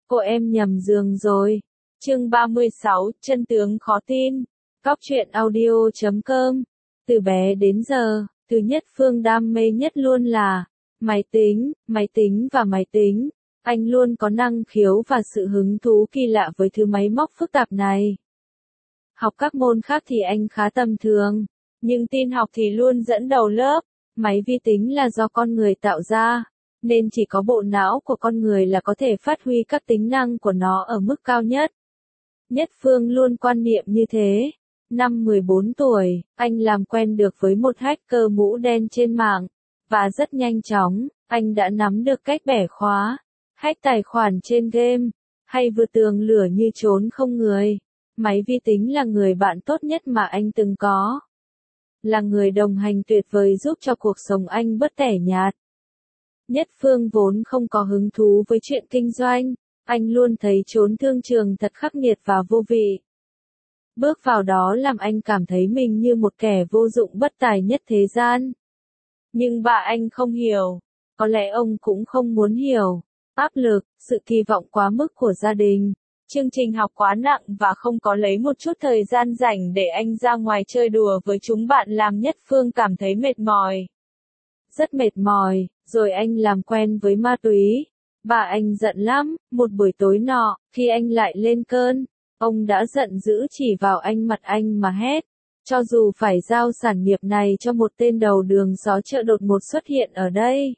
Cô em nhầm giường rồi. Chương 36, chân tướng khó tin. Cóc truyện audio.com. Từ bé đến giờ, thứ Nhất Phương đam mê nhất luôn là máy tính và máy tính. Anh luôn có năng khiếu và sự hứng thú kỳ lạ với thứ máy móc phức tạp này. Học các môn khác thì anh khá tầm thường, nhưng tin học thì luôn dẫn đầu lớp. Máy vi tính là do con người tạo ra, nên chỉ có bộ não của con người là có thể phát huy các tính năng của nó ở mức cao nhất. Nhất Phương luôn quan niệm như thế. Năm 14 tuổi, anh làm quen được với một hacker mũ đen trên mạng, và rất nhanh chóng, anh đã nắm được cách bẻ khóa, hack tài khoản trên game, hay vượt tường lửa như trốn không người. Máy vi tính là người bạn tốt nhất mà anh từng có. Là người đồng hành tuyệt vời giúp cho cuộc sống anh bớt tẻ nhạt. Nhất Phương vốn không có hứng thú với chuyện kinh doanh, anh luôn thấy chốn thương trường thật khắc nghiệt và vô vị. Bước vào đó làm anh cảm thấy mình như một kẻ vô dụng bất tài nhất thế gian. Nhưng bà anh không hiểu, có lẽ ông cũng không muốn hiểu. Áp lực, sự kỳ vọng quá mức của gia đình, chương trình học quá nặng và không có lấy một chút thời gian rảnh để anh ra ngoài chơi đùa với chúng bạn làm Nhất Phương cảm thấy mệt mỏi. Rất mệt mỏi, rồi anh làm quen với ma túy. Bà anh giận lắm, một buổi tối nọ, khi anh lại lên cơn, ông đã giận dữ chỉ vào mặt anh mà hét. Cho dù phải giao sản nghiệp này cho một tên đầu đường xó chợ đột ngột xuất hiện ở đây,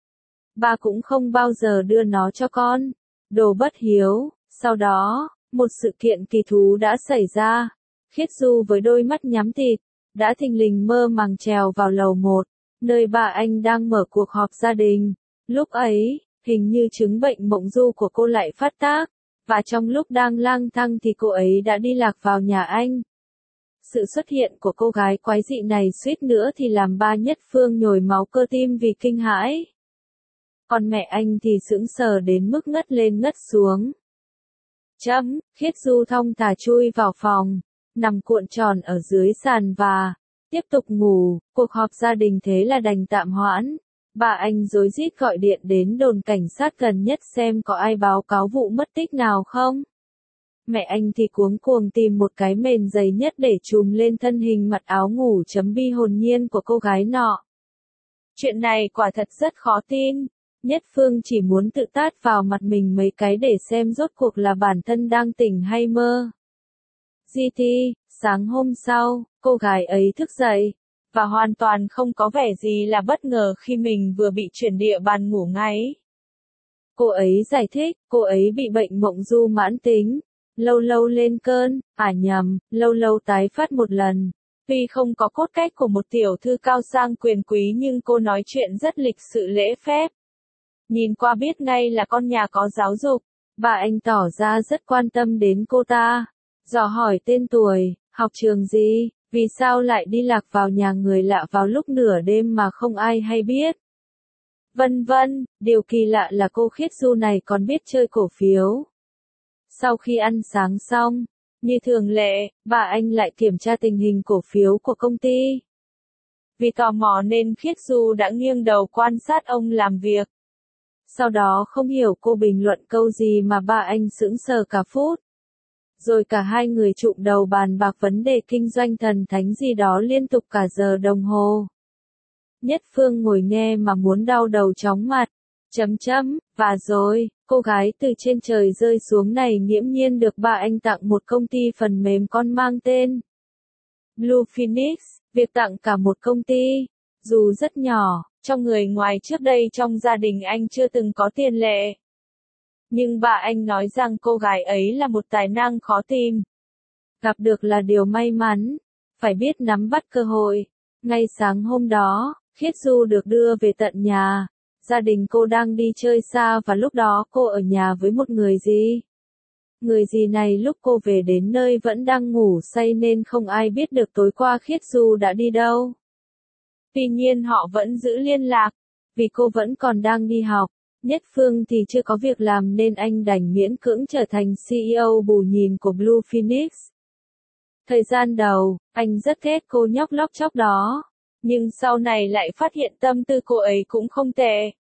bà cũng không bao giờ đưa nó cho con. Đồ bất hiếu. Sau đó, một sự kiện kỳ thú đã xảy ra. Khiết Du với đôi mắt nhắm tịt, đã thình lình mơ màng trèo vào lầu 1, nơi bà anh đang mở cuộc họp gia đình. Lúc ấy, hình như chứng bệnh mộng du của cô lại phát tác, và trong lúc đang lang thang thì cô ấy đã đi lạc vào nhà anh. Sự xuất hiện của cô gái quái dị này suýt nữa thì làm ba Nhất Phương nhồi máu cơ tim vì kinh hãi. Còn mẹ anh thì sững sờ đến mức ngất lên ngất xuống. Khiết Du thong thả chui vào phòng, nằm cuộn tròn ở dưới sàn và tiếp tục ngủ. Cuộc họp gia đình thế là đành tạm hoãn. Bà anh rối rít gọi điện đến đồn cảnh sát gần nhất xem có ai báo cáo vụ mất tích nào không. Mẹ anh thì cuống cuồng tìm một cái mền dày nhất để trùm lên thân hình mặc áo ngủ bi hồn nhiên của cô gái nọ. Chuyện này quả thật rất khó tin. Nhất Phương chỉ muốn tự tát vào mặt mình mấy cái để xem rốt cuộc là bản thân đang tỉnh hay mơ. Sáng hôm sau, cô gái ấy thức dậy, và hoàn toàn không có vẻ gì là bất ngờ khi mình vừa bị chuyển địa bàn ngủ ngáy. Cô ấy giải thích, cô ấy bị bệnh mộng du mãn tính, lâu lâu lên cơn, lâu lâu tái phát một lần. Tuy không có cốt cách của một tiểu thư cao sang quyền quý nhưng cô nói chuyện rất lịch sự lễ phép. Nhìn qua biết ngay là con nhà có giáo dục. Bà anh tỏ ra rất quan tâm đến cô ta. Dò hỏi tên tuổi, học trường gì, vì sao lại đi lạc vào nhà người lạ vào lúc nửa đêm mà không ai hay biết. Vân vân, điều kỳ lạ là cô Khiết Du này còn biết chơi cổ phiếu. Sau khi ăn sáng xong, như thường lệ, bà anh lại kiểm tra tình hình cổ phiếu của công ty. Vì tò mò nên Khiết Du đã nghiêng đầu quan sát ông làm việc. Sau đó không hiểu cô bình luận câu gì mà bà anh sững sờ cả phút. Rồi cả hai người chụm đầu bàn bạc vấn đề kinh doanh thần thánh gì đó liên tục cả giờ đồng hồ. Nhất Phương ngồi nghe mà muốn đau đầu chóng mặt. Và rồi, cô gái từ trên trời rơi xuống này nghiễm nhiên được bà anh tặng một công ty phần mềm con mang tên Blue Phoenix. Việc tặng cả một công ty, dù rất nhỏ, trong người ngoài trước đây trong gia đình anh chưa từng có tiền lệ. Nhưng bà anh nói rằng cô gái ấy là một tài năng khó tìm. Gặp được là điều may mắn, phải biết nắm bắt cơ hội. Ngay sáng hôm đó, Khiết Du được đưa về tận nhà. Gia đình cô đang đi chơi xa và lúc đó cô ở nhà với một người gì. Người gì này lúc cô về đến nơi vẫn đang ngủ say nên không ai biết được tối qua Khiết Du đã đi đâu. Tuy nhiên họ vẫn giữ liên lạc, vì cô vẫn còn đang đi học. Nhất Phương thì chưa có việc làm nên anh đành miễn cưỡng trở thành CEO bù nhìn của Blue Phoenix. Thời gian đầu, anh rất ghét cô nhóc lóc chóc đó. Nhưng sau này lại phát hiện tâm tư cô ấy cũng không tệ.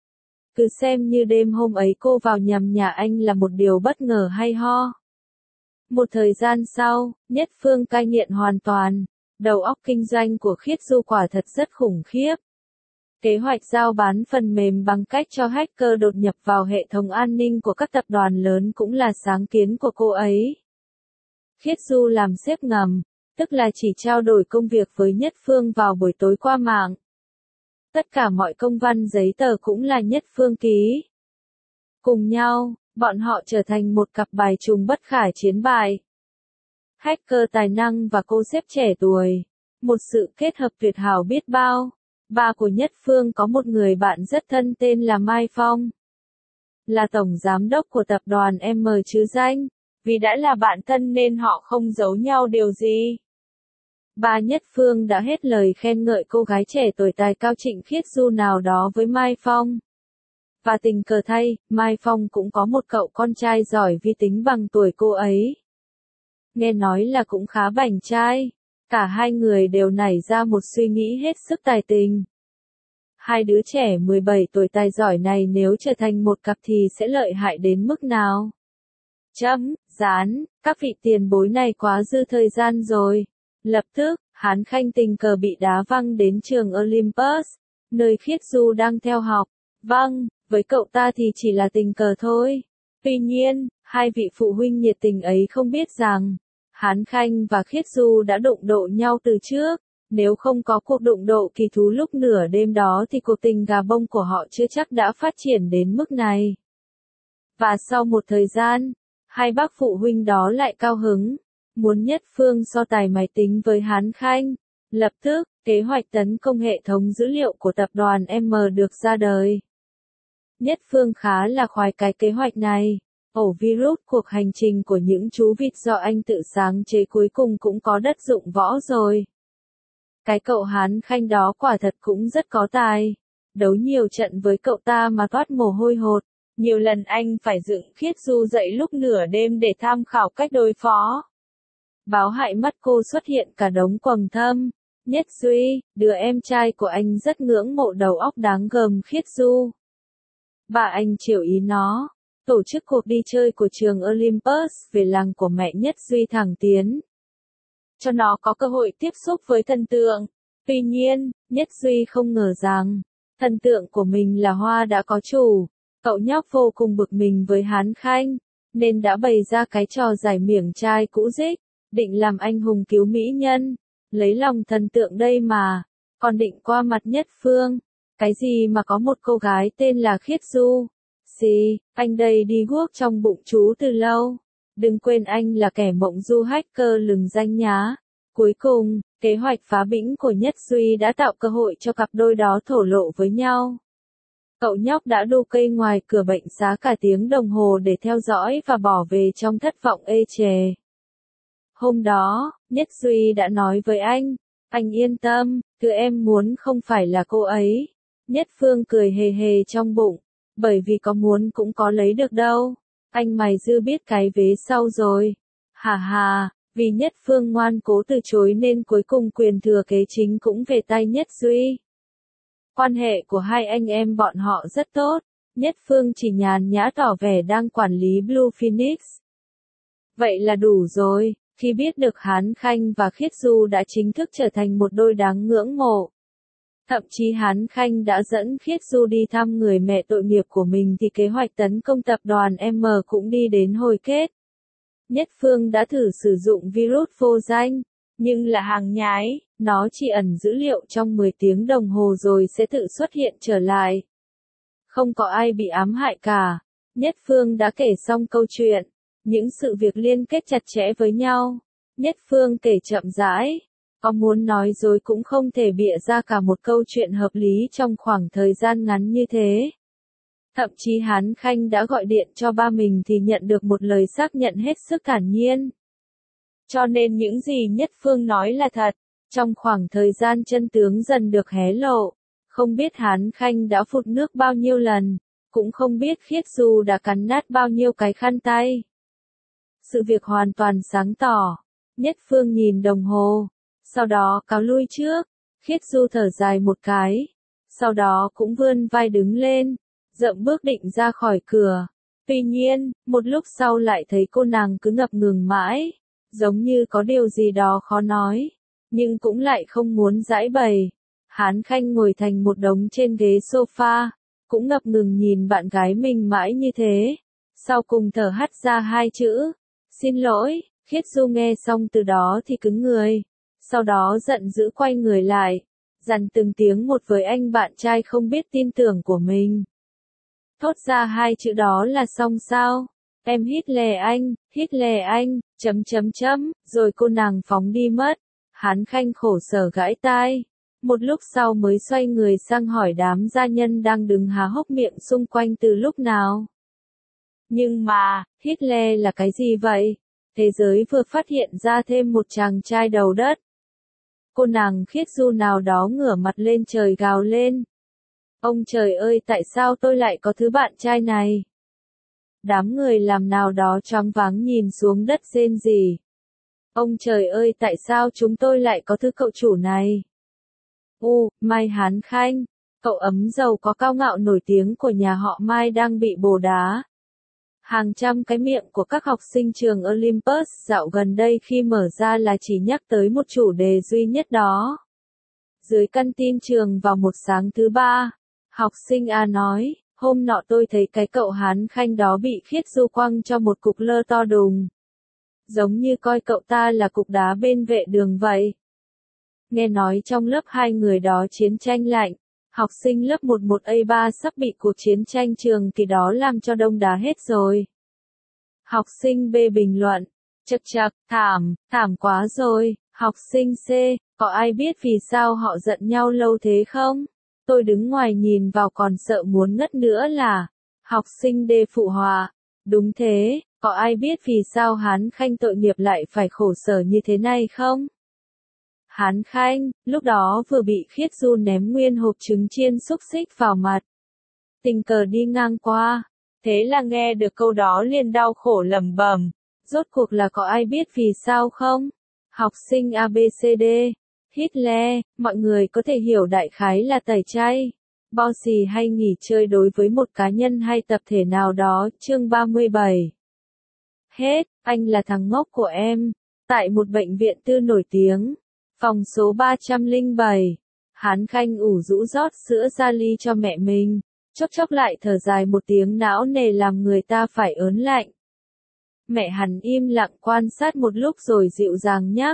cứ xem như đêm hôm ấy cô vào nhầm nhà anh là một điều bất ngờ hay ho. Một thời gian sau, Nhất Phương cai nghiện hoàn toàn, đầu óc kinh doanh của Khiết Du quả thật rất khủng khiếp. Kế hoạch giao bán phần mềm bằng cách cho hacker đột nhập vào hệ thống an ninh của các tập đoàn lớn cũng là sáng kiến của cô ấy. Khiết Du làm sếp ngầm, tức là chỉ trao đổi công việc với Nhất Phương vào buổi tối qua mạng. Tất cả mọi công văn giấy tờ cũng là Nhất Phương ký. Cùng nhau, bọn họ trở thành một cặp bài trùng bất khả chiến bại. Hacker tài năng và cô sếp trẻ tuổi. Một sự kết hợp tuyệt hảo biết bao. Ba của Nhất Phương có một người bạn rất thân tên là Mai Phong. Là tổng giám đốc của tập đoàn M chứ danh. Vì đã là bạn thân nên họ không giấu nhau điều gì. Ba Nhất Phương đã hết lời khen ngợi cô gái trẻ tuổi tài cao Trịnh Khiết Du nào đó với Mai Phong. Và tình cờ thay, Mai Phong cũng có một cậu con trai giỏi vi tính bằng tuổi cô ấy. Nghe nói là cũng khá bảnh trai. Cả hai người đều nảy ra một suy nghĩ hết sức tài tình. Hai đứa trẻ 17 tuổi tài giỏi này nếu trở thành một cặp thì sẽ lợi hại đến mức nào? Dán, các vị tiền bối này quá dư thời gian rồi. Lập tức, Hán Khanh tình cờ bị đá văng đến trường Olympus, nơi Khiết Du đang theo học. Vâng, với cậu ta thì chỉ là tình cờ thôi. Tuy nhiên, hai vị phụ huynh nhiệt tình ấy không biết rằng, Hán Khanh và Khiết Du đã đụng độ nhau từ trước. Nếu không có cuộc đụng độ kỳ thú lúc nửa đêm đó thì cuộc tình gà bông của họ chưa chắc đã phát triển đến mức này. Và sau một thời gian, hai bác phụ huynh đó lại cao hứng, muốn Nhất Phương so tài máy tính với Hán Khanh. Lập tức, kế hoạch tấn công hệ thống dữ liệu của tập đoàn M được ra đời. Nhất Phương khá là khoái cái kế hoạch này. Ổ virus cuộc hành trình của những chú vịt do anh tự sáng chế cuối cùng cũng có đất dụng võ rồi. Cái cậu Hán Khanh đó quả thật cũng rất có tài. Đấu nhiều trận với cậu ta mà toát mồ hôi hột. Nhiều lần anh phải dựng Khiết Du dậy lúc nửa đêm để tham khảo cách đối phó. Báo hại mắt cô xuất hiện cả đống quầng thâm. Nhất Duy, đứa em trai của anh rất ngưỡng mộ đầu óc đáng gờm Khiết Du. Bà anh chiều ý nó. Tổ chức cuộc đi chơi của trường Olympus về làng của mẹ Nhất Duy thẳng tiến. Cho nó có cơ hội tiếp xúc với thần tượng. Tuy nhiên, Nhất Duy không ngờ rằng, thần tượng của mình là Hoa đã có chủ. Cậu nhóc vô cùng bực mình với Hán Khanh, nên đã bày ra cái trò giải miệng trai cũ dích, định làm anh hùng cứu mỹ nhân, lấy lòng thần tượng đây mà, còn định qua mặt Nhất Phương. Cái gì mà có một cô gái tên là Khiết Du? Xì, anh đây đi guốc trong bụng chú từ lâu. Đừng quên anh là kẻ mộng du hacker lừng danh nhá. Cuối cùng, kế hoạch phá bĩnh của Nhất Duy đã tạo cơ hội cho cặp đôi đó thổ lộ với nhau. Cậu nhóc đã đu cây ngoài cửa bệnh xá cả tiếng đồng hồ để theo dõi và bỏ về trong thất vọng ê chề. Hôm đó, Nhất Duy đã nói với anh yên tâm, thứ em muốn không phải là cô ấy. Nhất Phương cười hề hề trong bụng, bởi vì có muốn cũng có lấy được đâu. Anh mày dư biết cái vế sau rồi. Hà hà, vì Nhất Phương ngoan cố từ chối nên cuối cùng quyền thừa kế chính cũng về tay Nhất Duy. Quan hệ của hai anh em bọn họ rất tốt. Nhất Phương chỉ nhàn nhã tỏ vẻ đang quản lý Blue Phoenix. Vậy là đủ rồi, khi biết được Hán Khanh và Khiết Du đã chính thức trở thành một đôi đáng ngưỡng mộ. Thậm chí Hán Khanh đã dẫn Khiết Du đi thăm người mẹ tội nghiệp của mình thì kế hoạch tấn công tập đoàn M cũng đi đến hồi kết. Nhất Phương đã thử sử dụng virus vô danh, nhưng là hàng nhái, nó chỉ ẩn dữ liệu trong 10 tiếng đồng hồ rồi sẽ tự xuất hiện trở lại. Không có ai bị ám hại cả. Nhất Phương đã kể xong câu chuyện, những sự việc liên kết chặt chẽ với nhau. Nhất Phương kể chậm rãi, có muốn nói dối cũng không thể bịa ra cả một câu chuyện hợp lý trong khoảng thời gian ngắn như thế. Thậm chí Hán Khanh đã gọi điện cho ba mình thì nhận được một lời xác nhận hết sức thản nhiên. Cho nên những gì Nhất Phương nói là thật. Trong khoảng thời gian chân tướng dần được hé lộ, không biết Hán Khanh đã phụt nước bao nhiêu lần, cũng không biết Khiết Du đã cắn nát bao nhiêu cái khăn tay. Sự việc hoàn toàn sáng tỏ. Nhất Phương nhìn đồng hồ, sau đó cáo lui trước. Khiết Du thở dài một cái, sau đó cũng vươn vai đứng lên, dậm bước định ra khỏi cửa. Tuy nhiên, một lúc sau lại thấy cô nàng cứ ngập ngừng mãi, giống như có điều gì đó khó nói, nhưng cũng lại không muốn giãi bày. Hán Khanh ngồi thành một đống trên ghế sofa, cũng ngập ngừng nhìn bạn gái mình mãi như thế. Sau cùng thở hắt ra hai chữ, xin lỗi. Khiết Du nghe xong từ đó thì cứng người, sau đó giận dữ quay người lại, dằn từng tiếng một với anh bạn trai không biết tin tưởng của mình. Thốt ra hai chữ đó là xong sao? Em hít lè anh, rồi cô nàng phóng đi mất. Hán Khanh khổ sở gãi tai. Một lúc sau mới xoay người sang hỏi đám gia nhân đang đứng há hốc miệng xung quanh từ lúc nào. Nhưng mà, Hitler là cái gì vậy? Thế giới vừa phát hiện ra thêm một chàng trai đầu đất. Cô nàng Khiết Du nào đó ngửa mặt lên trời gào lên. Ông trời ơi, tại sao tôi lại có thứ bạn trai này? Đám người làm nào đó choáng váng nhìn xuống đất rên rỉ. Ông trời ơi, tại sao chúng tôi lại có thứ cậu chủ này? Mai Hán Khanh, cậu ấm giàu có cao ngạo nổi tiếng của nhà họ Mai đang bị bồ đá. Hàng trăm cái miệng của các học sinh trường Olympus dạo gần đây khi mở ra là chỉ nhắc tới một chủ đề duy nhất đó. Dưới căn tin trường vào một sáng thứ ba, học sinh A nói, hôm nọ tôi thấy cái cậu Hán Khanh đó bị Khiết Du quăng cho một cục lơ to đùng. Giống như coi cậu ta là cục đá bên vệ đường vậy. Nghe nói trong lớp hai người đó chiến tranh lạnh, học sinh lớp 11A3 sắp bị cuộc chiến tranh trường kỳ đó làm cho đông đá hết rồi. Học sinh B bình luận, chậc, thảm quá rồi. Học sinh C, có ai biết vì sao họ giận nhau lâu thế không? Tôi đứng ngoài nhìn vào còn sợ muốn ngất nữa là. Học sinh D phụ họa, đúng thế, có ai biết vì sao Hán Khanh tội nghiệp lại phải khổ sở như thế này không? Hán Khanh, lúc đó vừa bị Khiết Du ném nguyên hộp trứng chiên xúc xích vào mặt. Tình cờ đi ngang qua, thế là nghe được câu đó liền đau khổ lẩm bẩm, rốt cuộc là có ai biết vì sao không? Học sinh ABCD, Hitler, mọi người có thể hiểu đại khái là tẩy chay, bao xì hay nghỉ chơi đối với một cá nhân hay tập thể nào đó, chương 37. Hết, anh là thằng ngốc của em. Tại một bệnh viện tư nổi tiếng, phòng số 307, Hán Khanh ủ rũ rót sữa ra ly cho mẹ mình, chốc lại thở dài một tiếng não nề làm người ta phải ớn lạnh. Mẹ hắn im lặng quan sát một lúc rồi dịu dàng nhắc.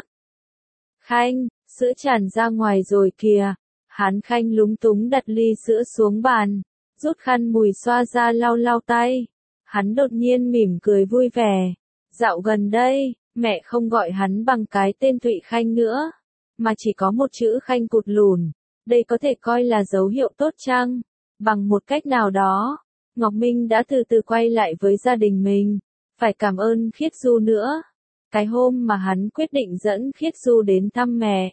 Khanh, sữa tràn ra ngoài rồi kìa. Hán Khanh lúng túng đặt ly sữa xuống bàn, rút khăn mùi xoa ra lau tay. Hắn đột nhiên mỉm cười vui vẻ. Dạo gần đây, mẹ không gọi hắn bằng cái tên Thụy Khanh nữa, mà chỉ có một chữ Khanh cụt lùn. Đây có thể coi là dấu hiệu tốt chăng? Bằng một cách nào đó, Ngọc Minh đã từ từ quay lại với gia đình mình. Phải cảm ơn Khiết Du nữa. Cái hôm mà hắn quyết định dẫn Khiết Du đến thăm mẹ,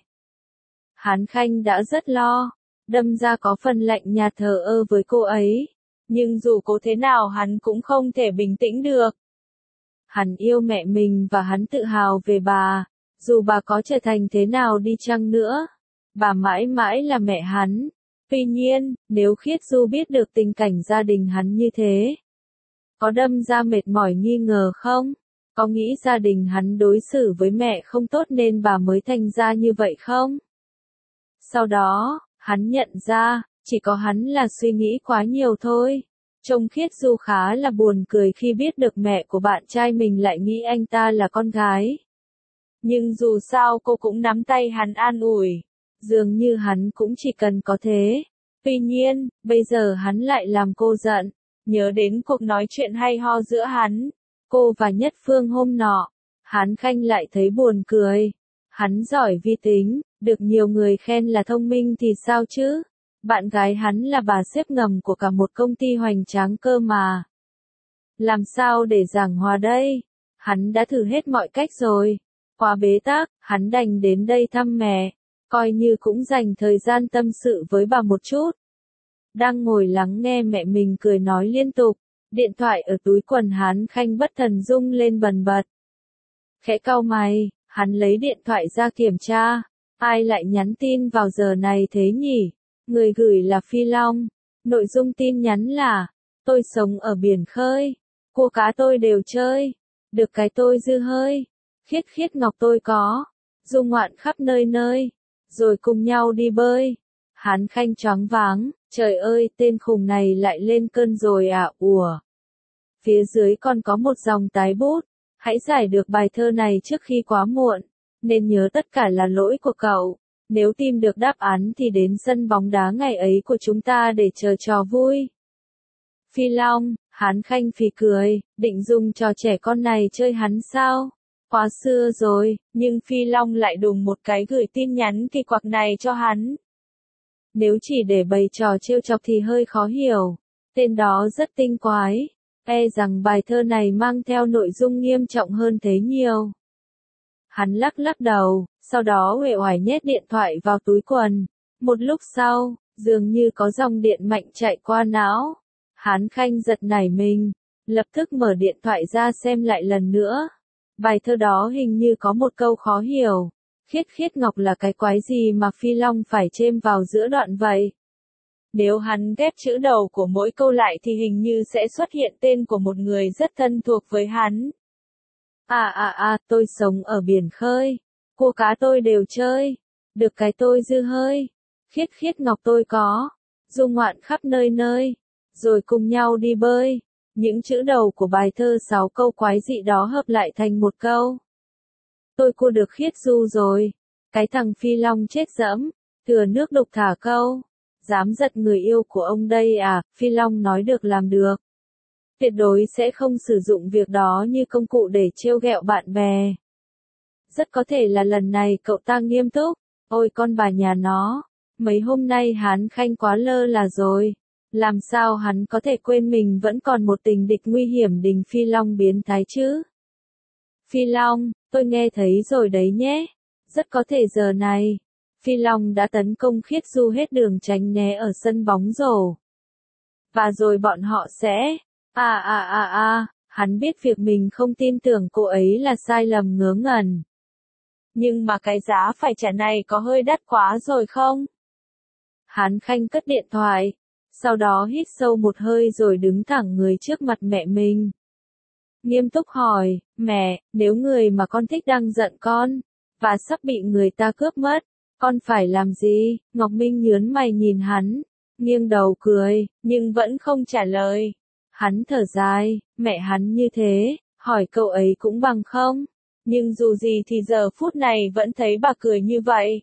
Hán Khanh đã rất lo, đâm ra có phần lạnh nhạt thờ ơ với cô ấy. Nhưng dù cố thế nào hắn cũng không thể bình tĩnh được. Hắn yêu mẹ mình và hắn tự hào về bà, dù bà có trở thành thế nào đi chăng nữa. Bà mãi mãi là mẹ hắn. Tuy nhiên, nếu Khiết Du biết được tình cảnh gia đình hắn như thế, có đâm ra mệt mỏi nghi ngờ không? Có nghĩ gia đình hắn đối xử với mẹ không tốt nên bà mới thành ra như vậy không? Sau đó, hắn nhận ra, chỉ có hắn là suy nghĩ quá nhiều thôi. Trông Khiết Du khá là buồn cười khi biết được mẹ của bạn trai mình lại nghĩ anh ta là con gái. Nhưng dù sao cô cũng nắm tay hắn an ủi. Dường như hắn cũng chỉ cần có thế. Tuy nhiên, bây giờ hắn lại làm cô giận. Nhớ đến cuộc nói chuyện hay ho giữa hắn, cô và Nhất Phương hôm nọ, Hán Khanh lại thấy buồn cười. Hắn giỏi vi tính, được nhiều người khen là thông minh thì sao chứ? Bạn gái hắn là bà sếp ngầm của cả một công ty hoành tráng cơ mà. Làm sao để giảng hòa đây? Hắn đã thử hết mọi cách rồi. Quá bế tắc, hắn đành đến đây thăm mẹ, coi như cũng dành thời gian tâm sự với bà một chút. Đang ngồi lắng nghe mẹ mình cười nói liên tục, điện thoại ở túi quần Hán Khanh bất thần rung lên bần bật. Khẽ cau mày, hắn lấy điện thoại ra kiểm tra, ai lại nhắn tin vào giờ này thế nhỉ? Người gửi là Phi Long, nội dung tin nhắn là, tôi sống ở biển khơi, cua cá tôi đều chơi, được cái tôi dư hơi, khiết khiết ngọc tôi có, du ngoạn khắp nơi nơi, rồi cùng nhau đi bơi. Hán Khanh choáng váng, trời ơi, tên khùng này lại lên cơn rồi à, ủa. Phía dưới còn có một dòng tái bút, hãy giải được bài thơ này trước khi quá muộn, nên nhớ tất cả là lỗi của cậu. Nếu tìm được đáp án thì đến sân bóng đá ngày ấy của chúng ta để chờ trò vui. Phi Long, Hán Khanh phì cười, định dùng trò trẻ con này chơi hắn sao? Quá xưa rồi, nhưng Phi Long lại đùng một cái gửi tin nhắn kỳ quặc này cho hắn. Nếu chỉ để bày trò trêu chọc thì hơi khó hiểu. Tên đó rất tinh quái. E rằng bài thơ này mang theo nội dung nghiêm trọng hơn thế nhiều. Hắn lắc lắc đầu, sau đó uể oải nhét điện thoại vào túi quần. Một lúc sau, dường như có dòng điện mạnh chạy qua não. Hán Khanh giật nảy mình, lập tức mở điện thoại ra xem lại lần nữa. Bài thơ đó hình như có một câu khó hiểu. Khiết khiết ngọc là cái quái gì mà Phi Long phải chêm vào giữa đoạn vậy? Nếu hắn ghép chữ đầu của mỗi câu lại thì hình như sẽ xuất hiện tên của một người rất thân thuộc với hắn. Tôi sống ở biển khơi, cua cá tôi đều chơi, được cái tôi dư hơi, khiết khiết ngọc tôi có, du ngoạn khắp nơi nơi, rồi cùng nhau đi bơi. Những chữ đầu của bài thơ 6 câu quái dị đó hợp lại thành một câu. Tôi cua được khiết du rồi. Cái thằng Phi Long chết dẫm, thừa nước đục thả câu. Dám giật người yêu của ông đây à, Phi Long nói được làm được. Tuyệt đối sẽ không sử dụng việc đó như công cụ để trêu ghẹo bạn bè. Rất có thể là lần này cậu ta nghiêm túc. Ôi con bà nhà nó, mấy hôm nay Hán Khanh quá lơ là rồi. Làm sao hắn có thể quên mình vẫn còn một tình địch nguy hiểm đình Phi Long biến thái chứ? Phi Long, tôi nghe thấy rồi đấy nhé. Rất có thể giờ này, Phi Long đã tấn công Khiết Du hết đường tránh né ở sân bóng rổ. Và rồi bọn họ sẽ... hắn biết việc mình không tin tưởng cô ấy là sai lầm ngớ ngẩn. Nhưng mà cái giá phải trả này có hơi đắt quá rồi không? Hán Khanh cất điện thoại, sau đó hít sâu một hơi rồi đứng thẳng người trước mặt mẹ mình. Nghiêm túc hỏi, mẹ, nếu người mà con thích đang giận con, và sắp bị người ta cướp mất, con phải làm gì? Ngọc Minh nhướng mày nhìn hắn, nghiêng đầu cười, nhưng vẫn không trả lời. Hắn thở dài, mẹ hắn như thế, hỏi cậu ấy cũng bằng không. Nhưng dù gì thì giờ phút này vẫn thấy bà cười như vậy.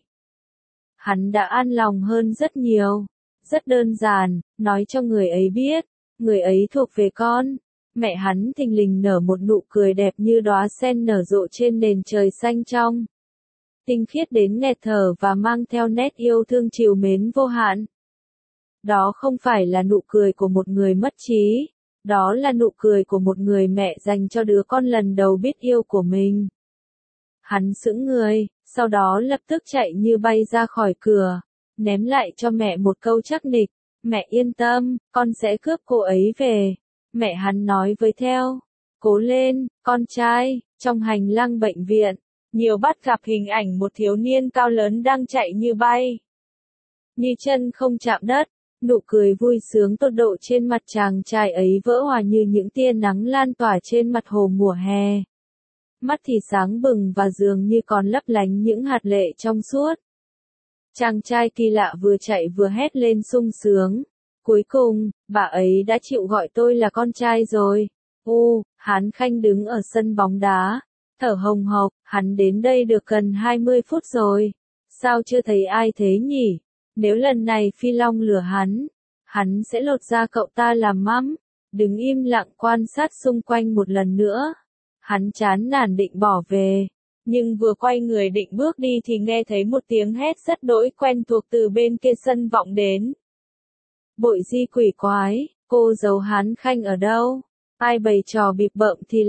Hắn đã an lòng hơn rất nhiều. Rất đơn giản, nói cho người ấy biết, người ấy thuộc về con. Mẹ hắn thình lình nở một nụ cười đẹp như đóa sen nở rộ trên nền trời xanh trong. Tinh khiết đến nghẹt thở và mang theo nét yêu thương trìu mến vô hạn. Đó không phải là nụ cười của một người mất trí, đó là nụ cười của một người mẹ dành cho đứa con lần đầu biết yêu của mình. Hắn sững người, sau đó lập tức chạy như bay ra khỏi cửa, ném lại cho mẹ một câu chắc nịch, mẹ yên tâm, con sẽ cướp cô ấy về. Mẹ hắn nói với theo, cố lên, con trai. Trong hành lang bệnh viện, nhiều bắt gặp hình ảnh một thiếu niên cao lớn đang chạy như bay. Như chân không chạm đất, nụ cười vui sướng tột độ trên mặt chàng trai ấy vỡ hòa như những tia nắng lan tỏa trên mặt hồ mùa hè. Mắt thì sáng bừng và dường như còn lấp lánh những hạt lệ trong suốt. Chàng trai kỳ lạ vừa chạy vừa hét lên sung sướng. Cuối cùng, bà ấy đã chịu gọi tôi là con trai rồi. Hán Khanh đứng ở sân bóng đá, thở hồng hộc, hắn đến đây được gần 20 phút rồi. Sao chưa thấy ai thế nhỉ? Nếu lần này Phi Long lừa hắn sẽ lột da cậu ta làm mắm. Đứng im lặng quan sát xung quanh một lần nữa. Hắn chán nản định bỏ về. Nhưng vừa quay người định bước đi thì nghe thấy một tiếng hét rất đỗi quen thuộc từ bên kia sân vọng đến. Bội di quỷ quái, cô giấu Hán Khanh ở đâu? Ai bày trò bịp bợm thì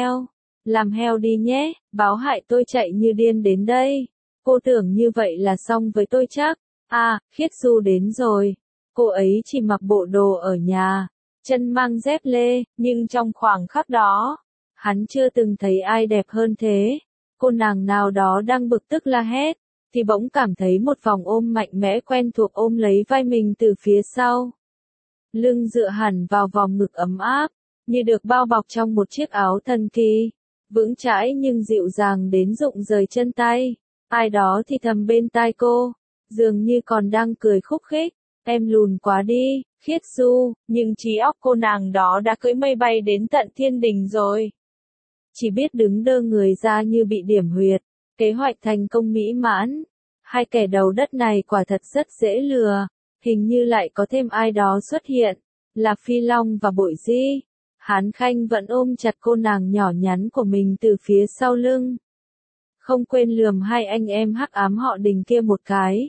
làm heo đi nhé, báo hại tôi chạy như điên đến đây. Cô tưởng như vậy là xong với tôi chắc. Khiết Du đến rồi. Cô ấy chỉ mặc bộ đồ ở nhà, chân mang dép lê, nhưng trong khoảng khắc đó, hắn chưa từng thấy ai đẹp hơn thế. Cô nàng nào đó đang bực tức la hét, thì bỗng cảm thấy một vòng ôm mạnh mẽ quen thuộc ôm lấy vai mình từ phía sau. lưng dựa hẳn vào vòng ngực ấm áp, như được bao bọc trong một chiếc áo thần kỳ, vững chãi nhưng dịu dàng đến rụng rời chân tay. Ai đó thì thầm bên tai cô, dường như còn đang cười khúc khích, em lùn quá đi, Khiết Du, nhưng trí óc cô nàng đó đã cưỡi mây bay đến tận thiên đình rồi. Chỉ biết đứng đơ người ra như bị điểm huyệt, kế hoạch thành công mỹ mãn. Hai kẻ đầu đất này quả thật rất dễ lừa, hình như lại có thêm ai đó xuất hiện, là Phi Long và Bội Di. Hán Khanh vẫn ôm chặt cô nàng nhỏ nhắn của mình từ phía sau lưng. Không quên lườm hai anh em hắc ám họ Đình kia một cái.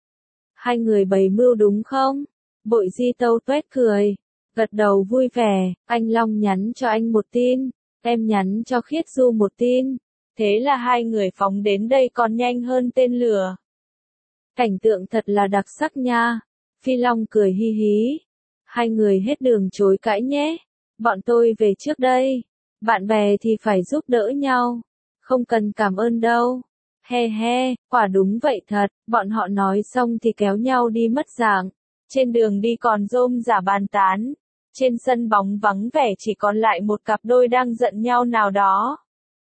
Hai người bày mưu đúng không? Bội Di tâu tuét cười, gật đầu vui vẻ, anh Long nhắn cho anh một tin, em nhắn cho Khiết Du một tin. Thế là hai người phóng đến đây còn nhanh hơn tên lửa. Cảnh tượng thật là đặc sắc nha. Phi Long cười hi hí. Hai người hết đường chối cãi nhé. Bọn tôi về trước đây. Bạn bè thì phải giúp đỡ nhau. Không cần cảm ơn đâu. He he, quả đúng vậy thật. Bọn họ nói xong thì kéo nhau đi mất dạng. Trên đường đi còn rôm rả bàn tán. Trên sân bóng vắng vẻ chỉ còn lại một cặp đôi đang giận nhau nào đó.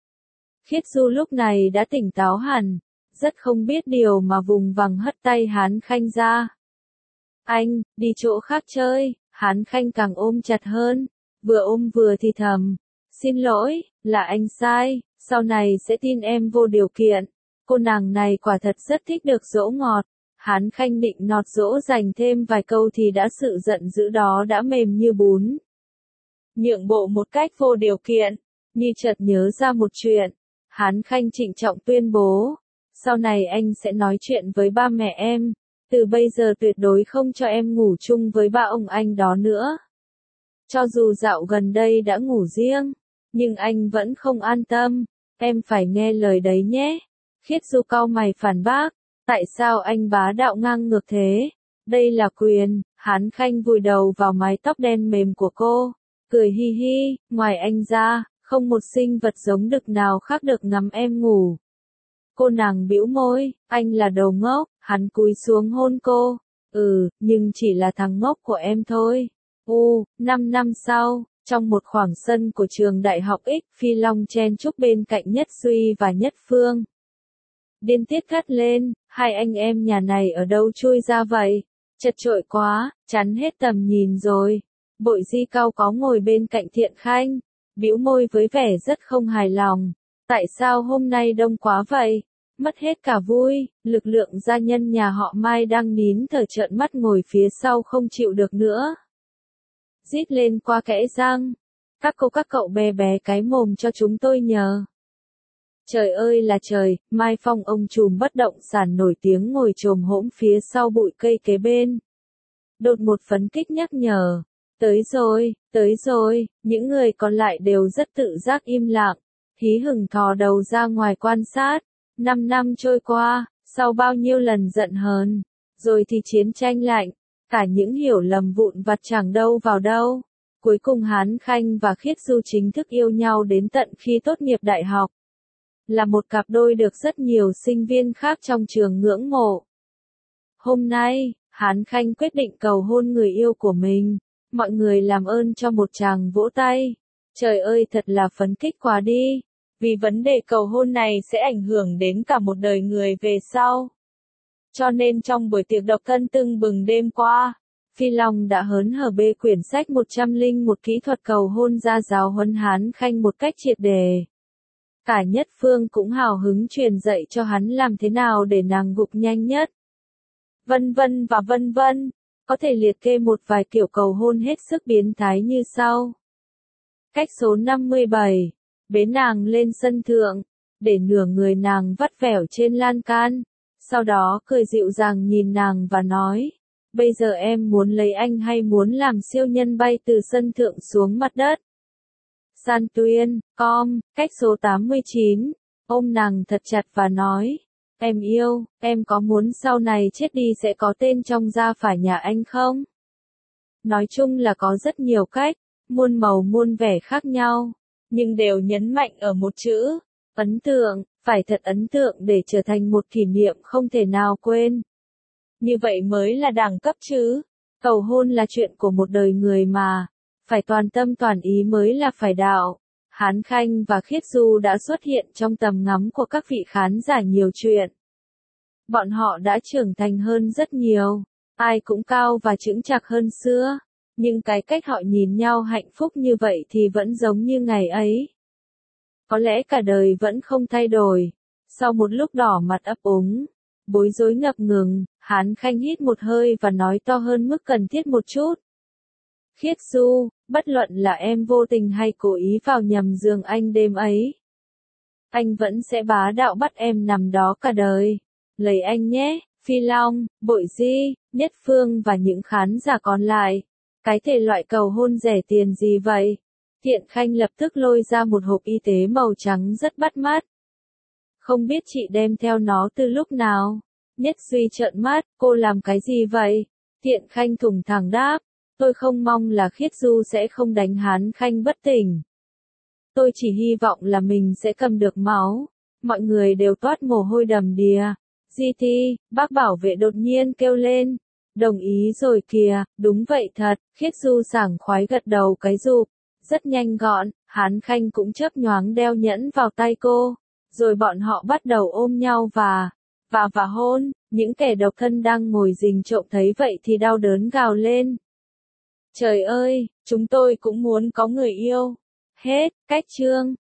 Khiết Du lúc này đã tỉnh táo hẳn, rất không biết điều mà vùng vằng hất tay Hán Khanh ra. Anh, đi chỗ khác chơi, Hán Khanh càng ôm chặt hơn, vừa ôm vừa thì thầm. Xin lỗi, là anh sai, sau này sẽ tin em vô điều kiện. Cô nàng này quả thật rất thích được dỗ ngọt. Hán Khanh định nọt dỗ dành thêm vài câu thì đã sự giận dữ đó đã mềm như bún. Nhượng bộ một cách vô điều kiện, như chợt nhớ ra một chuyện. Hán Khanh trịnh trọng tuyên bố, sau này anh sẽ nói chuyện với ba mẹ em, từ bây giờ tuyệt đối không cho em ngủ chung với ba ông anh đó nữa. Cho dù dạo gần đây đã ngủ riêng, nhưng anh vẫn không an tâm, em phải nghe lời đấy nhé. Khiết Du cau mày phản bác, tại sao anh bá đạo ngang ngược thế? Đây là quyền. Hán Khanh vùi đầu vào mái tóc đen mềm của cô, cười hi hi, ngoài anh ra, không một sinh vật giống đực nào khác được ngắm em ngủ. Cô nàng bĩu môi, anh là đồ ngốc, hắn cúi xuống hôn cô. Nhưng chỉ là thằng ngốc của em thôi. 5 năm sau, trong một khoảng sân của trường đại học X, Phi Long chen chúc bên cạnh Nhất Duy và Nhất Phương. Điên tiết cắt lên, hai anh em nhà này ở đâu chui ra vậy? Chật chội quá, chắn hết tầm nhìn rồi. Bội Di cau có ngồi bên cạnh Thiện Khanh, bĩu môi với vẻ rất không hài lòng. Tại sao hôm nay đông quá vậy? Mất hết cả vui, lực lượng gia nhân nhà họ Mai đang nín thở trợn mắt ngồi phía sau không chịu được nữa. Rít lên qua kẽ răng. Các cậu bé bé cái mồm cho chúng tôi nhờ. Trời ơi là trời, Mai Phong ông trùm bất động sản nổi tiếng ngồi chồm hổm phía sau bụi cây kế bên. Đột một phấn kích nhắc nhở. Tới rồi, những người còn lại đều rất tự giác im lặng, hí hửng thò đầu ra ngoài quan sát. 5 năm trôi qua, sau bao nhiêu lần giận hờn, rồi thì chiến tranh lạnh, cả những hiểu lầm vụn vặt chẳng đâu vào đâu. Cuối cùng Hán Khanh và Khiết Du chính thức yêu nhau đến tận khi tốt nghiệp đại học. Là một cặp đôi được rất nhiều sinh viên khác trong trường ngưỡng mộ. Hôm nay, Hán Khanh quyết định cầu hôn người yêu của mình. Mọi người làm ơn cho một tràng vỗ tay. Trời ơi thật là phấn khích quá đi. Vì vấn đề cầu hôn này sẽ ảnh hưởng đến cả một đời người về sau. Cho nên trong buổi tiệc độc thân tưng bừng đêm qua, Phi Long đã hớn hở bê quyển sách 101 kỹ thuật cầu hôn ra giáo huấn Hán Khanh một cách triệt đề. Cả Nhất Phương cũng hào hứng truyền dạy cho hắn làm thế nào để nàng gục nhanh nhất. Vân vân và vân vân. Có thể liệt kê một vài kiểu cầu hôn hết sức biến thái như sau. Cách số 57. Bế nàng lên sân thượng, để nửa người nàng vắt vẻo trên lan can. Sau đó cười dịu dàng nhìn nàng và nói, bây giờ em muốn lấy anh hay muốn làm siêu nhân bay từ sân thượng xuống mặt đất? San Tuyên, cách số 89. Ôm nàng thật chặt và nói, em yêu, em có muốn sau này chết đi sẽ có tên trong gia phả nhà anh không? Nói chung là có rất nhiều cách, muôn màu muôn vẻ khác nhau, nhưng đều nhấn mạnh ở một chữ, ấn tượng, phải thật ấn tượng để trở thành một kỷ niệm không thể nào quên. Như vậy mới là đẳng cấp chứ. Cầu hôn là chuyện của một đời người mà, phải toàn tâm toàn ý mới là phải đạo. Hán Khanh và Khiết Du đã xuất hiện trong tầm ngắm của các vị khán giả nhiều chuyện. Bọn họ đã trưởng thành hơn rất nhiều, ai cũng cao và chững chạc hơn xưa, nhưng cái cách họ nhìn nhau hạnh phúc như vậy thì vẫn giống như ngày ấy. Có lẽ cả đời vẫn không thay đổi. Sau một lúc đỏ mặt ấp úng, bối rối ngập ngừng, Hán Khanh hít một hơi và nói to hơn mức cần thiết một chút. Khiết Du, bất luận là em vô tình hay cố ý vào nhầm giường anh đêm ấy, anh vẫn sẽ bá đạo bắt em nằm đó cả đời. Lấy anh nhé, Phi Long, Bội Di, Nhất Phương và những khán giả còn lại. Cái thể loại cầu hôn rẻ tiền gì vậy? Thiện Khanh lập tức lôi ra một hộp y tế màu trắng rất bắt mắt. Không biết chị đem theo nó từ lúc nào? Nhất Duy trợn mắt, cô làm cái gì vậy? Thiện Khanh thủng thẳng đáp, tôi không mong là Khiết Du sẽ không đánh Hán Khanh bất tỉnh. Tôi chỉ hy vọng là mình sẽ cầm được máu. Mọi người đều toát mồ hôi đầm đìa. GT, bác bảo vệ đột nhiên kêu lên. Đồng ý rồi kìa, đúng vậy thật, Khiết Du sảng khoái gật đầu cái rụp. Rất nhanh gọn, Hán Khanh cũng chớp nhoáng đeo nhẫn vào tay cô. Rồi bọn họ bắt đầu ôm nhau và hôn. Những kẻ độc thân đang ngồi rình trộm thấy vậy thì đau đớn gào lên. Trời ơi, chúng tôi cũng muốn có người yêu. Hết, cách chương.